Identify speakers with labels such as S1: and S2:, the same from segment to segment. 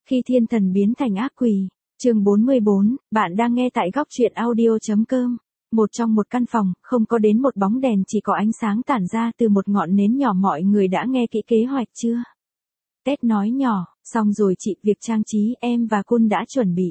S1: Khi thiên thần biến thành ác quỷ. Chương 44, bạn đang nghe tại góc truyện audio.com. Một trong một căn phòng, không có đến một bóng đèn, chỉ có ánh sáng tản ra từ một ngọn nến nhỏ. Mọi người đã nghe kỹ kế hoạch chưa? Ted nói nhỏ, xong rồi chị, việc trang trí em và Kun đã chuẩn bị.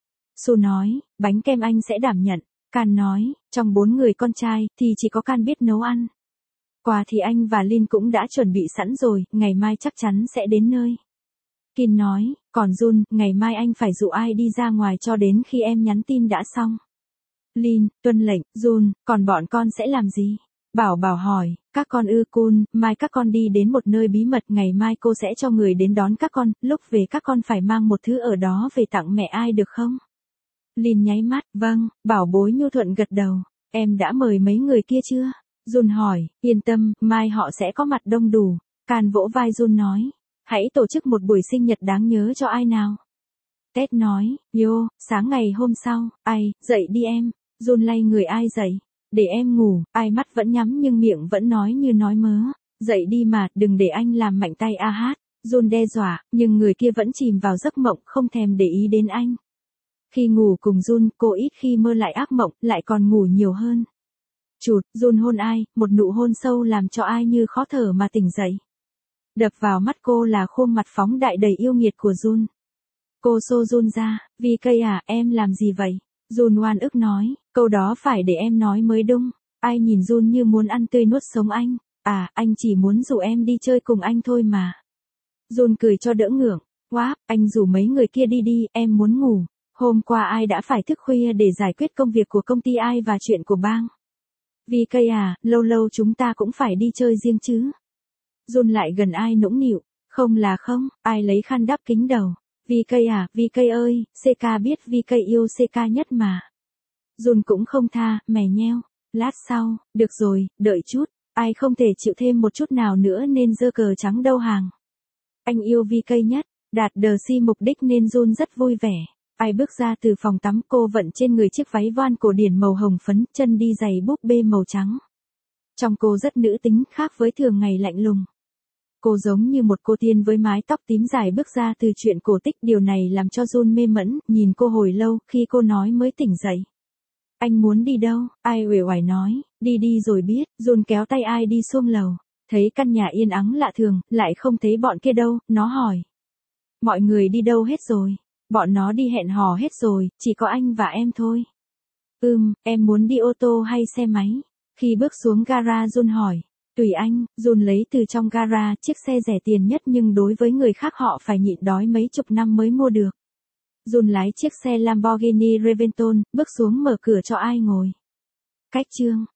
S1: Su nói, bánh kem anh sẽ đảm nhận. Can nói, trong 4 người con trai thì chỉ có Can biết nấu ăn. Quà thì anh và Lin cũng đã chuẩn bị sẵn rồi, ngày mai chắc chắn sẽ đến nơi. Kin nói, còn Jun, ngày mai anh phải dụ ai đi ra ngoài cho đến khi em nhắn tin đã xong. Lin, tuân lệnh. Jun, còn bọn con sẽ làm gì? Bảo hỏi, các con Kun, mai các con đi đến một nơi bí mật, ngày mai cô sẽ cho người đến đón các con, lúc về các con phải mang một thứ ở đó về tặng mẹ ai được không? Lin nháy mắt, vâng, bảo bối nhu thuận gật đầu. Em đã mời mấy người kia chưa? Jun hỏi, yên tâm, mai họ sẽ có mặt đông đủ. Can vỗ vai Jun nói, hãy tổ chức một buổi sinh nhật đáng nhớ cho ai nào. Ted nói, sáng ngày hôm sau, ai, dậy đi em. Jun lay người ai dậy. Để em ngủ, ai mắt vẫn nhắm nhưng miệng vẫn nói như nói mớ. Dậy đi mà, đừng để anh làm mạnh tay a hát. Jun đe dọa, nhưng người kia vẫn chìm vào giấc mộng, không thèm để ý đến anh. Khi ngủ cùng Jun, cô ít khi mơ lại ác mộng, lại còn ngủ nhiều hơn. Chụt, Jun hôn ai, một nụ hôn sâu làm cho ai như khó thở mà tỉnh dậy. Đập vào mắt cô là khuôn mặt phóng đại đầy yêu nghiệt của Jun. Cô xô Jun ra, VK à, em làm gì vậy? Jun oan ức nói, câu đó phải để em nói mới đúng. Ai nhìn Jun như muốn ăn tươi nuốt sống anh. À, anh chỉ muốn rủ em đi chơi cùng anh thôi mà. Jun cười cho đỡ ngượng. Wow, anh rủ mấy người kia đi đi, em muốn ngủ. Hôm qua ai đã phải thức khuya để giải quyết công việc của công ty ai và chuyện của bang. VK à, lâu lâu chúng ta cũng phải đi chơi riêng chứ. Jun lại gần ai nũng nịu. Không là không, ai lấy khăn đắp kính đầu. VK à, VK ơi, CK biết VK yêu CK nhất mà. Jun cũng không tha, mè nheo. Lát sau, được rồi, đợi chút. Ai không thể chịu thêm một chút nào nữa nên giơ cờ trắng đầu hàng. Anh yêu VK nhất, đạt đờ si mục đích nên Jun rất vui vẻ. Ai bước ra từ phòng tắm, cô vận trên người chiếc váy voan cổ điển màu hồng phấn, chân đi giày búp bê màu trắng. Trong cô rất nữ tính, khác với thường ngày lạnh lùng. Cô giống như một cô tiên với mái tóc tím dài bước ra từ chuyện cổ tích, điều này làm cho Jun mê mẩn, nhìn cô hồi lâu, khi cô nói mới tỉnh dậy. Anh muốn đi đâu? Ai uể oải nói, đi đi rồi biết. Jun kéo tay ai đi xuống lầu. Thấy căn nhà yên ắng lạ thường, lại không thấy bọn kia đâu, nó hỏi. Mọi người đi đâu hết rồi? Bọn nó đi hẹn hò hết rồi, chỉ có anh và em thôi. Em muốn đi ô tô hay xe máy? Khi bước xuống gara Jun hỏi. Tùy anh. Jun lấy từ trong gara chiếc xe rẻ tiền nhất nhưng đối với người khác họ phải nhịn đói mấy chục năm mới mua được. Jun lái chiếc xe Lamborghini Reventon, bước xuống mở cửa cho ai ngồi. Cách chương.